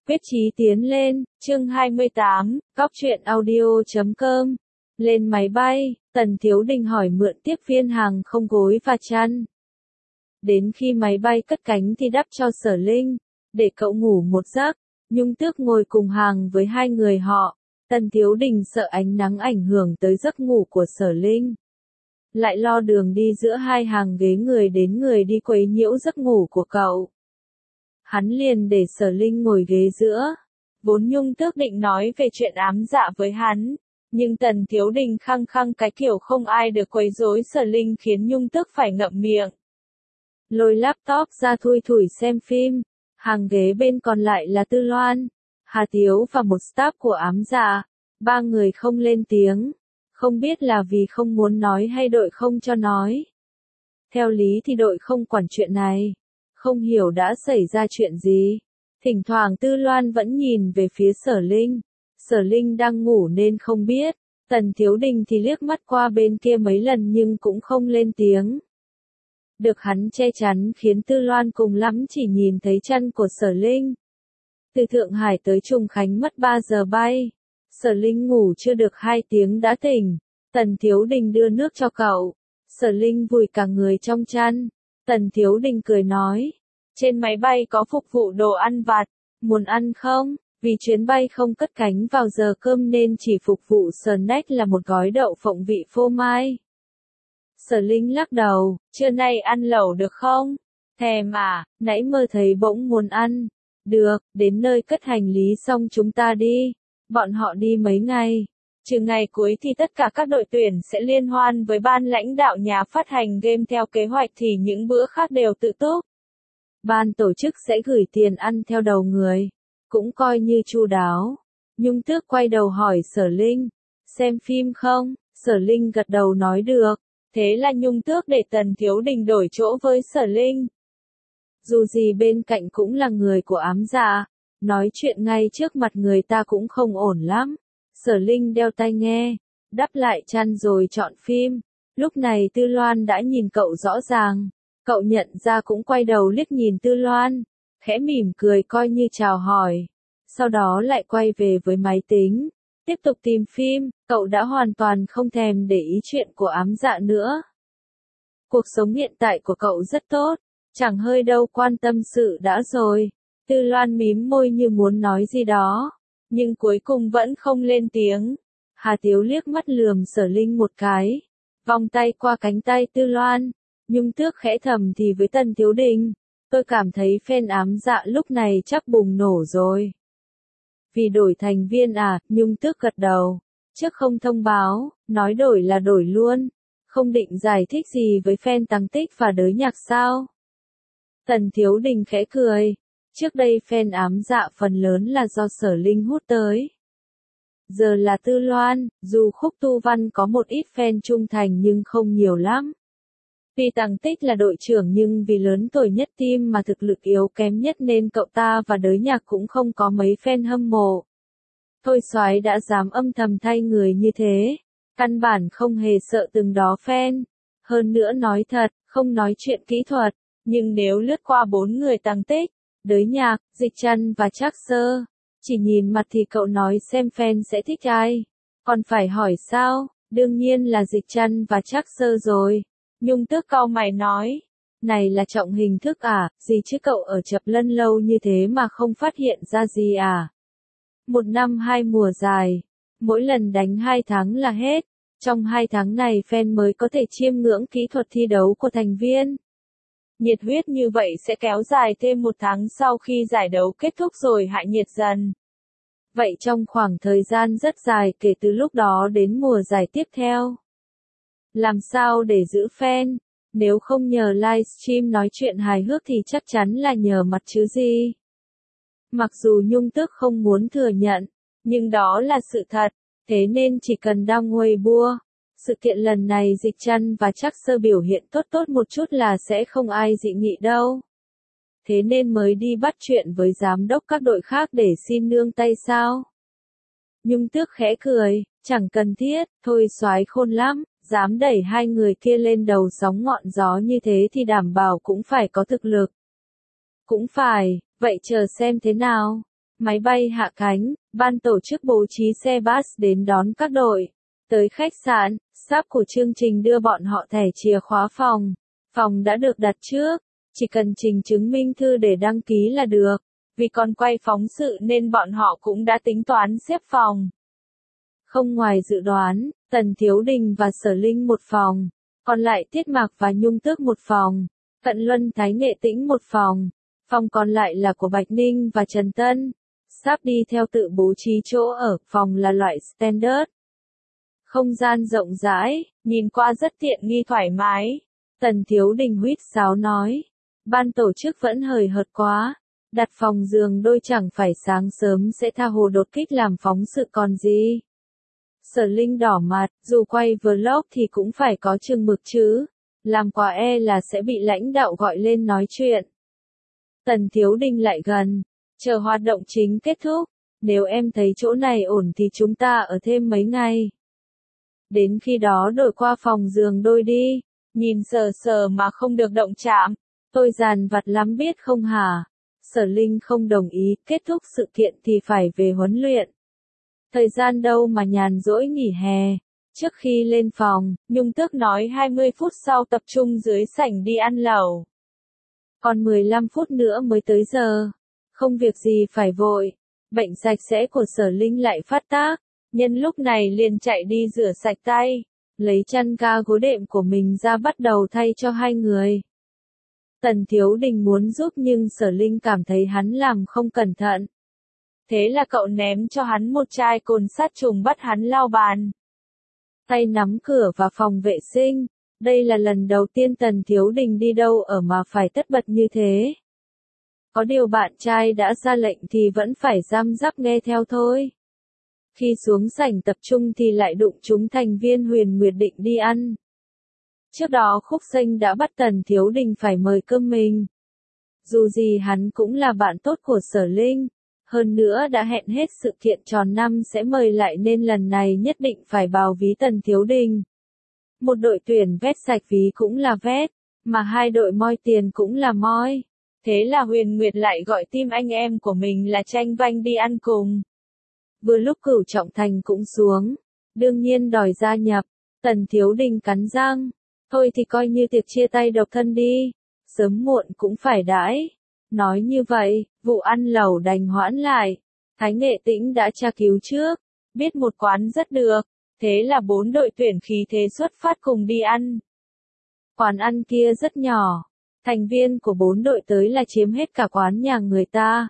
Quyết chí tiến lên, chương 28, góc truyện audio.com. Lên máy bay, Tần Thiếu Đình hỏi mượn tiếp viên hàng không gối và chăn. Đến khi máy bay cất cánh thì đắp cho Sở Linh, để cậu ngủ một giấc. Nhung Tước ngồi cùng hàng với hai người họ. Tần Thiếu Đình sợ ánh nắng ảnh hưởng tới giấc ngủ của Sở Linh. Lại lo đường đi giữa hai hàng ghế người đến người đi quấy nhiễu giấc ngủ của cậu. Hắn liền để Sở Linh ngồi ghế giữa. Vốn Nhung Tước định nói về chuyện ám dạ với hắn, nhưng Tần Thiếu Đình khăng khăng cái kiểu không ai được quấy rối Sở Linh khiến Nhung Tước phải ngậm miệng. Lôi laptop ra thui thủi xem phim, hàng ghế bên còn lại là Tư Loan, Hà Tiếu và một staff của ám dạ. Ba người không lên tiếng, không biết là vì không muốn nói hay đội không cho nói. Theo lý thì đội không quản chuyện này. Không hiểu đã xảy ra chuyện gì. Thỉnh thoảng Tư Loan vẫn nhìn về phía Sở Linh. Sở Linh đang ngủ nên không biết. Tần Thiếu Đình thì liếc mắt qua bên kia mấy lần nhưng cũng không lên tiếng. Được hắn che chắn khiến Tư Loan cùng lắm chỉ nhìn thấy chân của Sở Linh. Từ Thượng Hải tới Trùng Khánh mất 3 giờ bay. Sở Linh ngủ chưa được 2 tiếng đã tỉnh. Tần Thiếu Đình đưa nước cho cậu. Sở Linh vùi cả người trong chăn. Tần Thiếu Đình cười nói, trên máy bay có phục vụ đồ ăn vặt, muốn ăn không? Vì chuyến bay không cất cánh vào giờ cơm nên chỉ phục vụ snack là một gói đậu phộng vị phô mai. Sở Linh lắc đầu, trưa nay ăn lẩu được không? Thèm à, nãy mơ thấy bỗng muốn ăn. Được, đến nơi cất hành lý xong chúng ta đi. Bọn họ đi mấy ngày. Trừ ngày cuối thì tất cả các đội tuyển sẽ liên hoan với ban lãnh đạo nhà phát hành game theo kế hoạch thì những bữa khác đều tự túc. Ban tổ chức sẽ gửi tiền ăn theo đầu người. Cũng coi như chu đáo. Nhung Tước quay đầu hỏi Sở Linh. Xem phim không? Sở Linh gật đầu nói được. Thế là Nhung Tước để Tần Thiếu Đình đổi chỗ với Sở Linh. Dù gì bên cạnh cũng là người của ám dạ. Nói chuyện ngay trước mặt người ta cũng không ổn lắm. Sở Linh đeo tai nghe, đắp lại chăn rồi chọn phim. Lúc này Tư Loan đã nhìn cậu rõ ràng. Cậu nhận ra cũng quay đầu liếc nhìn Tư Loan, khẽ mỉm cười coi như chào hỏi. Sau đó lại quay về với máy tính, tiếp tục tìm phim. Cậu đã hoàn toàn không thèm để ý chuyện của ám dạ nữa. Cuộc sống hiện tại của cậu rất tốt, chẳng hơi đâu quan tâm sự đã rồi. Tư Loan mím môi như muốn nói gì đó, nhưng cuối cùng vẫn không lên tiếng. Hà Tiếu liếc mắt lườm Sở Linh một cái, vòng tay qua cánh tay Tư Loan. Nhung Tước khẽ thầm thì với Tần Thiếu Đình, tôi cảm thấy fan ám dạ lúc này chắc bùng nổ rồi. Vì đổi thành viên à? Nhung Tước gật đầu. Trước không thông báo, nói đổi là đổi luôn. Không định giải thích gì với fan Tăng Tích và Đới Nhạc sao? Tần Thiếu Đình khẽ cười. Trước đây fan ám dạ phần lớn là do Sở Linh hút tới. Giờ là Tư Loan, dù Khúc Tu Văn có một ít fan trung thành nhưng không nhiều lắm. Vì Tăng Tích là đội trưởng nhưng vì lớn tuổi nhất team mà thực lực yếu kém nhất nên cậu ta và Đới Nhạc cũng không có mấy fan hâm mộ. Thôi Soái đã dám âm thầm thay người như thế, căn bản không hề sợ từng đó fan. Hơn nữa nói thật, không nói chuyện kỹ thuật, nhưng nếu lướt qua 4 người Tăng Tích, Đới Nhạc, Dịch Trăn và Trác Sơ, chỉ nhìn mặt thì cậu nói xem fan sẽ thích ai. Còn phải hỏi sao? Đương nhiên là Dịch Trăn và Trác Sơ rồi. Nhung Tước cau mày nói. Này là trọng hình thức à? Gì chứ cậu ở Chập Lân lâu như thế mà không phát hiện ra gì à? 1 năm 2 mùa dài. Mỗi lần đánh 2 tháng là hết. Trong 2 tháng này fan mới có thể chiêm ngưỡng kỹ thuật thi đấu của thành viên. Nhiệt huyết như vậy sẽ kéo dài thêm 1 tháng sau khi giải đấu kết thúc rồi hạ nhiệt dần. Vậy trong khoảng thời gian rất dài kể từ lúc đó đến mùa giải tiếp theo. Làm sao để giữ fan? Nếu không nhờ livestream nói chuyện hài hước thì chắc chắn là nhờ mặt chứ gì. Mặc dù Nhung Tước không muốn thừa nhận, nhưng đó là sự thật. Thế nên chỉ cần đăng Weibo, sự kiện lần này Dịch Trăn và Trác Sơ biểu hiện tốt một chút là sẽ không ai dị nghị đâu. Thế nên mới đi bắt chuyện với giám đốc các đội khác để xin nương tay sao? Nhung Tước khẽ cười, chẳng cần thiết, Thôi Soái khôn lắm, dám đẩy hai người kia lên đầu sóng ngọn gió như thế thì đảm bảo cũng phải có thực lực. Cũng phải, vậy chờ xem thế nào. Máy bay hạ cánh, ban tổ chức bố trí xe bus đến đón các đội. Tới khách sạn, staff của chương trình đưa bọn họ thẻ chìa khóa phòng. Phòng đã được đặt trước, chỉ cần trình chứng minh thư để đăng ký là được. Vì còn quay phóng sự nên bọn họ cũng đã tính toán xếp phòng. Không ngoài dự đoán, Tần Thiếu Đình và Sở Linh một phòng, còn lại Tiết Mạc và Nhung Tước một phòng, Cận Luân Thái Nghệ Tĩnh một phòng. Phòng còn lại là của Bạch Ninh và Trần Tân. Sắp đi theo tự bố trí chỗ ở, phòng là loại standard. Không gian rộng rãi, nhìn qua rất tiện nghi thoải mái. Tần Thiếu Đình huýt sáo nói. Ban tổ chức vẫn hời hợt quá. Đặt phòng giường đôi chẳng phải sáng sớm sẽ tha hồ đột kích làm phóng sự còn gì. Sở Linh đỏ mặt, dù quay vlog thì cũng phải có chừng mực chứ. Làm quá là sẽ bị lãnh đạo gọi lên nói chuyện. Tần Thiếu Đình lại gần. Chờ hoạt động chính kết thúc. Nếu em thấy chỗ này ổn thì chúng ta ở thêm mấy ngày. Đến khi đó đổi qua phòng giường đôi đi. Nhìn sờ sờ mà không được động chạm. Tôi dàn vặt lắm biết không hả? Sở Linh không đồng ý, kết thúc sự kiện thì phải về huấn luyện. Thời gian đâu mà nhàn rỗi nghỉ hè. Trước khi lên phòng, Nhung Tước nói 20 phút sau tập trung dưới sảnh đi ăn lẩu. Còn 15 phút nữa mới tới giờ. Không việc gì phải vội. Bệnh sạch sẽ của Sở Linh lại phát tác. Nhân lúc này liền chạy đi rửa sạch tay. Lấy chăn ga gối đệm của mình ra bắt đầu thay cho hai người. Tần Thiếu Đình muốn giúp nhưng Sở Linh cảm thấy hắn làm không cẩn thận. Thế là cậu ném cho hắn một chai cồn sát trùng bắt hắn lau bàn. Tay nắm cửa vào phòng vệ sinh. Đây là lần đầu tiên Tần Thiếu Đình đi đâu ở mà phải tất bật như thế. Có điều bạn trai đã ra lệnh thì vẫn phải răm rắp nghe theo thôi. Khi xuống sảnh tập trung thì lại đụng chúng thành viên Huyền Nguyệt định đi ăn. Trước đó Khúc Xanh đã bắt Tần Thiếu Đình phải mời cơm mình. Dù gì hắn cũng là bạn tốt của Sở Linh. Hơn nữa đã hẹn hết sự kiện tròn năm sẽ mời lại nên lần này nhất định phải bào ví Tần Thiếu Đình. Một đội tuyển vét sạch ví cũng là vét, mà hai đội moi tiền cũng là moi. Thế là Huyền Nguyệt lại gọi team anh em của mình là Tranh Vanh đi ăn cùng. Vừa lúc Cửu Trọng Thành cũng xuống, đương nhiên đòi gia nhập. Tần Thiếu Đình cắn răng, thôi thì coi như tiệc chia tay độc thân đi, sớm muộn cũng phải đãi. Nói như vậy, vụ ăn lẩu đành hoãn lại. Thái Nghệ Tĩnh đã tra cứu trước, biết một quán rất được, thế là 4 đội tuyển khí thế xuất phát cùng đi ăn. Quán ăn kia rất nhỏ, thành viên của 4 đội tới là chiếm hết cả quán nhà người ta.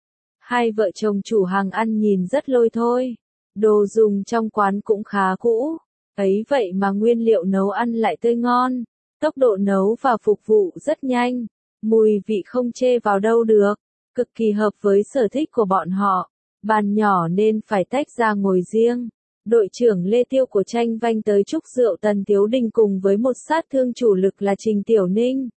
Hai vợ chồng chủ hàng ăn nhìn rất lôi thôi, đồ dùng trong quán cũng khá cũ, ấy vậy mà nguyên liệu nấu ăn lại tươi ngon, tốc độ nấu và phục vụ rất nhanh. Mùi vị không chê vào đâu được, cực kỳ hợp với sở thích của bọn họ. Bàn nhỏ nên phải tách ra ngồi riêng. Đội trưởng Lê Tiêu của Tranh Vanh tới chúc rượu Tần Thiếu Đình cùng với một sát thương chủ lực là Trình Tiểu Ninh.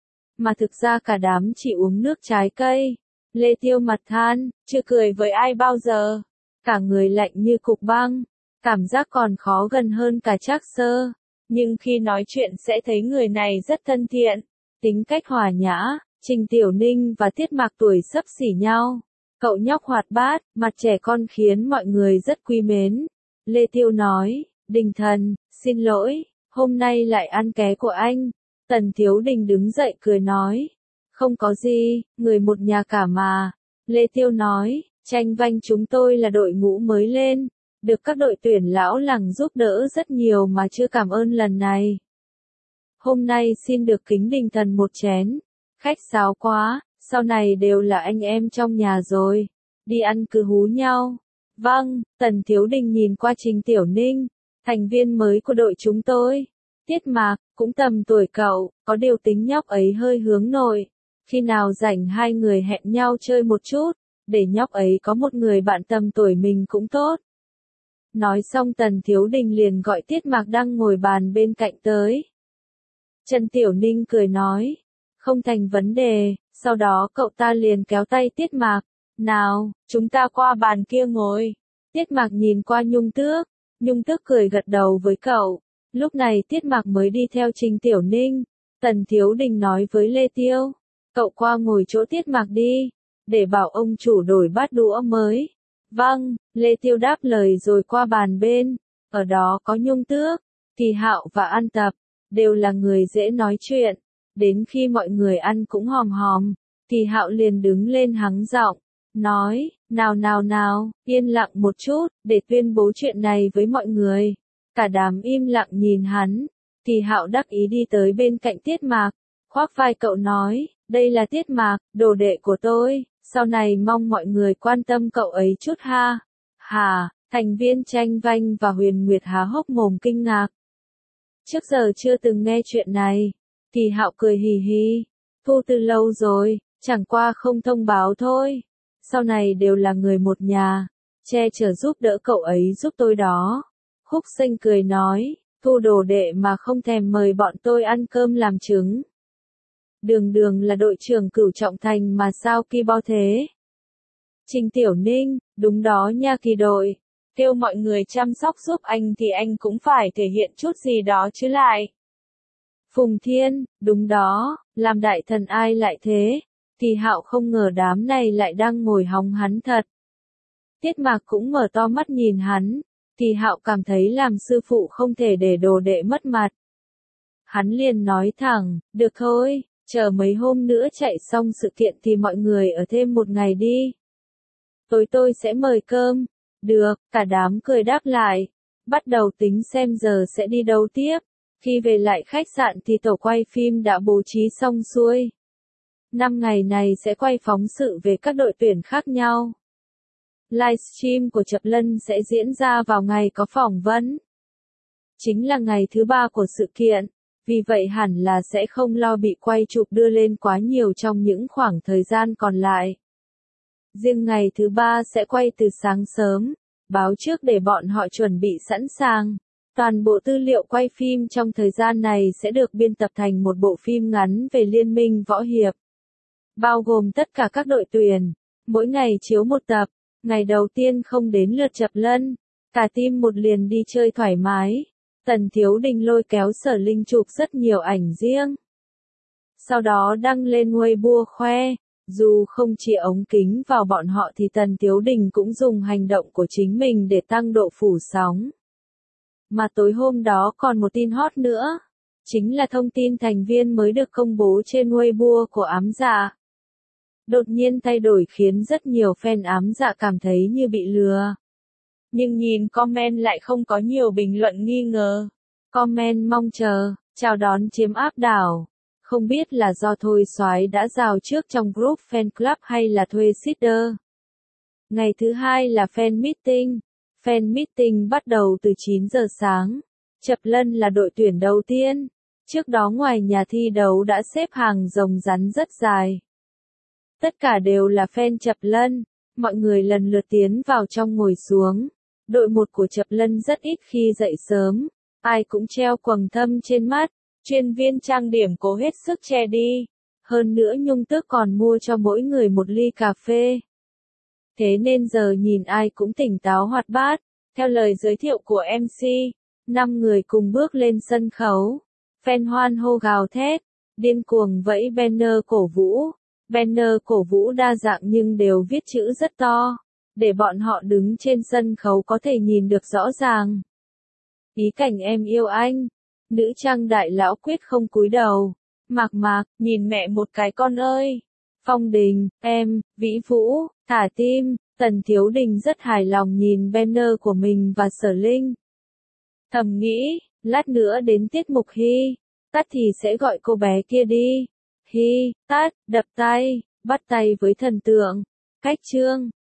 Mà thực ra cả đám chỉ uống nước trái cây. Lê Tiêu mặt than, chưa cười với ai bao giờ. Cả người lạnh như cục băng. Cảm giác còn khó gần hơn cả Trác Sơ. Nhưng khi nói chuyện sẽ thấy người này rất thân thiện. Tính cách hòa nhã, Trình Tiểu Ninh và Tiết Mạc tuổi xấp xỉ nhau. Cậu nhóc hoạt bát, mặt trẻ con khiến mọi người rất quý mến. Lê Tiêu nói, Đình thần, xin lỗi, hôm nay lại ăn ké của anh. Tần Thiếu Đình đứng dậy cười nói, không có gì, người một nhà cả mà. Lê Tiêu nói, Tranh Vanh chúng tôi là đội ngũ mới lên, được các đội tuyển lão làng giúp đỡ rất nhiều mà chưa cảm ơn lần này. Hôm nay xin được kính Đình thần một chén. Khách sáo quá, sau này đều là anh em trong nhà rồi. Đi ăn cứ hú nhau. Vâng, Tần Thiếu Đình nhìn qua Trình Tiểu Ninh, thành viên mới của đội chúng tôi. Tiết Mạc, cũng tầm tuổi cậu, có điều tính nhóc ấy hơi hướng nội. Khi nào rảnh hai người hẹn nhau chơi một chút, để nhóc ấy có một người bạn tầm tuổi mình cũng tốt. Nói xong Tần Thiếu Đình liền gọi Tiết Mạc đang ngồi bàn bên cạnh tới. Trần Tiểu Ninh cười nói, không thành vấn đề, sau đó cậu ta liền kéo tay Tiết Mạc, nào, chúng ta qua bàn kia ngồi. Tiết Mạc nhìn qua Nhung Tước cười gật đầu với cậu, lúc này Tiết Mạc mới đi theo Trình Tiểu Ninh. Tần Thiếu Đình nói với Lê Tiêu, cậu qua ngồi chỗ Tiết Mạc đi, để bảo ông chủ đổi bát đũa mới. Vâng, Lê Tiêu đáp lời rồi qua bàn bên, ở đó có Nhung Tước, Thì Hạo và An Tập, đều là người dễ nói chuyện. Đến khi mọi người ăn cũng hòm hòm, Thì Hạo liền đứng lên hắng giọng, nói, nào, yên lặng một chút, để tuyên bố chuyện này với mọi người. Cả đám im lặng nhìn hắn, Thì Hạo đắc ý đi tới bên cạnh Tiết Mạc, khoác vai cậu nói, đây là Tiết Mạc, đồ đệ của tôi, sau này mong mọi người quan tâm cậu ấy chút ha. Hà, thành viên Tranh Vanh và Huyền Nguyệt há hốc mồm kinh ngạc. Trước giờ chưa từng nghe chuyện này, Thì Hạo cười hì hì, thu từ lâu rồi, chẳng qua không thông báo thôi. Sau này đều là người một nhà, che chở giúp đỡ cậu ấy giúp tôi đó. Khúc Sinh cười nói, thu đồ đệ mà không thèm mời bọn tôi ăn cơm làm trứng. Đường là đội trưởng Cửu Trọng Thành mà sao ki bo thế? Trình Tiểu Ninh, đúng đó nha Kỳ đội, kêu mọi người chăm sóc giúp anh thì anh cũng phải thể hiện chút gì đó chứ lại. Phùng Thiên, đúng đó, làm đại thần ai lại thế? Thì Hạo không ngờ đám này lại đang ngồi hóng hắn thật. Tiết Mạc cũng mở to mắt nhìn hắn, Thì Hạo cảm thấy làm sư phụ không thể để đồ đệ mất mặt. Hắn liền nói thẳng, được thôi, chờ mấy hôm nữa chạy xong sự kiện thì mọi người ở thêm một ngày đi. Tối tôi sẽ mời cơm. Được, cả đám cười đáp lại. Bắt đầu tính xem giờ sẽ đi đâu tiếp. Khi về lại khách sạn thì tổ quay phim đã bố trí xong xuôi. 5 ngày này sẽ quay phóng sự về các đội tuyển khác nhau. Livestream của Chập Lân sẽ diễn ra vào ngày có phỏng vấn. Chính là ngày thứ 3 của sự kiện, vì vậy hẳn là sẽ không lo bị quay chụp đưa lên quá nhiều trong những khoảng thời gian còn lại. Riêng ngày thứ 3 sẽ quay từ sáng sớm, báo trước để bọn họ chuẩn bị sẵn sàng. Toàn bộ tư liệu quay phim trong thời gian này sẽ được biên tập thành một bộ phim ngắn về Liên minh Võ Hiệp. Bao gồm tất cả các đội tuyển, mỗi ngày chiếu một tập. Ngày đầu tiên không đến lượt Chập Lân, cả team một liền đi chơi thoải mái. Tần Thiếu Đình lôi kéo Sở Linh chụp rất nhiều ảnh riêng. Sau đó đăng lên Weibo khoe, dù không chia ống kính vào bọn họ thì Tần Thiếu Đình cũng dùng hành động của chính mình để tăng độ phủ sóng. Mà tối hôm đó còn một tin hot nữa, chính là thông tin thành viên mới được công bố trên Weibo của Ám Dạ. Đột nhiên thay đổi khiến rất nhiều fan Ám Dạ cảm thấy như bị lừa. Nhưng nhìn comment lại không có nhiều bình luận nghi ngờ. Comment mong chờ, chào đón chiếm áp đảo. Không biết là do Thôi Soái đã rào trước trong group fan club hay là thuê seeder. Ngày thứ 2 là fan meeting. Fan meeting bắt đầu từ 9 giờ sáng. Chập Lân là đội tuyển đầu tiên. Trước đó ngoài nhà thi đấu đã xếp hàng rồng rắn rất dài. Tất cả đều là fan Chập Lân. Mọi người lần lượt tiến vào trong ngồi xuống. Đội 1 của Chập Lân rất ít khi dậy sớm. Ai cũng treo quầng thâm trên mắt. Chuyên viên trang điểm cố hết sức che đi. Hơn nữa Nhung Tước còn mua cho mỗi người một ly cà phê. Thế nên giờ nhìn ai cũng tỉnh táo hoạt bát. Theo lời giới thiệu của MC, 5 người cùng bước lên sân khấu. Fan hoan hô gào thét, điên cuồng vẫy banner cổ vũ. Banner cổ vũ đa dạng nhưng đều viết chữ rất to, để bọn họ đứng trên sân khấu có thể nhìn được rõ ràng. Ý cảnh em yêu anh. Nữ trang đại lão quyết không cúi đầu. Mạc, nhìn mẹ một cái con ơi. Phong Đình, em, Vĩ Vũ, Thả Tim, Tần Thiếu Đình rất hài lòng nhìn banner của mình và Sở Linh. Thầm nghĩ, lát nữa đến tiết mục Hi, Tát thì sẽ gọi cô bé kia đi. Hi, Tát, đập tay, bắt tay với thần tượng. Cách chương.